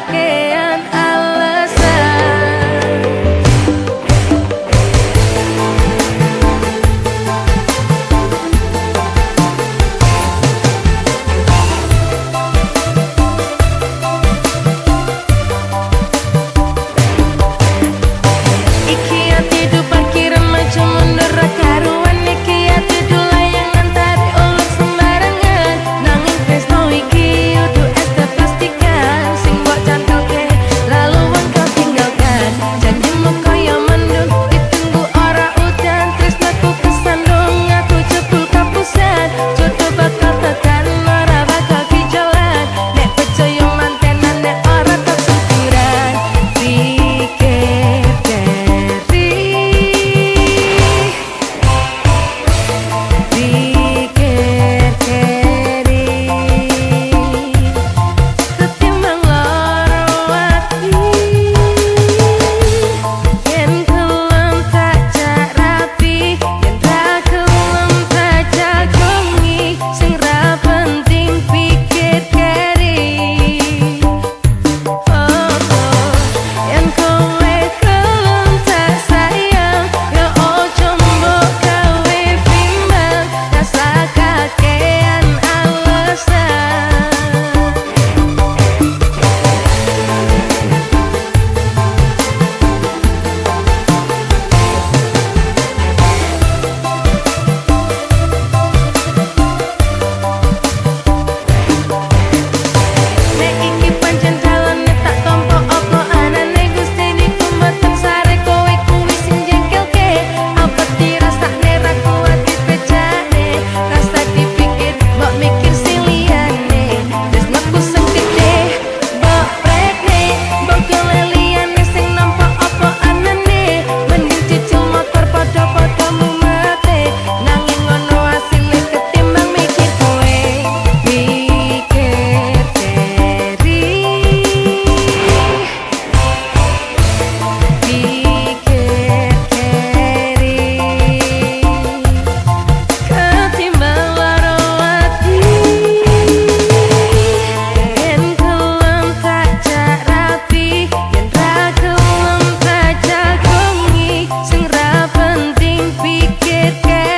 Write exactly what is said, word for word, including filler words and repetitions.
kakean alasan. Iki ati du parkiran macam mundur karuan. Iki ati du layangan tarik ulur sembarangan. Nanging tresno iki udu es teh plastikan. Sing mbok cantolke lalu engkau tinggalkan. Janjimu kaya mendung ditunggu ora udan. Tresnaku kesandung aku jebul kapusan. Jodoh bakal tekan ora bakal dijalan. Nek percaya mantenan nek ora tak syukuran. Pikir diri, pikir diri, ketimbang loro ati. Yen kelem tak jak rapi, yen ra kelem tak jagongi. Sing ra penting pikir diri. Yen kowe kelem tak sayang, ya ojo mbok gawe bimbang. Rasa kakean alasan. Nek iki pancen dalane tak tompo opo anane Gusti niku mboten sare kowe kuwi sing jengkelke. Apa dirasakne ra kuat dipecane. Rasa dipikir mbok mikir sing liyane. Tresnaku sing gede mbok prekne. Mbok golek liyane sing nampa opo anane. Mending cicil motor padha-padha mumate. Nanging ngono asile ketimbang mikir kowe. Pikir diri, pikir diri, ketimbang loro ati. Yen kelem tak jak rapi, yen ra kelem tak jagongi. Sing ra penting pikir diri.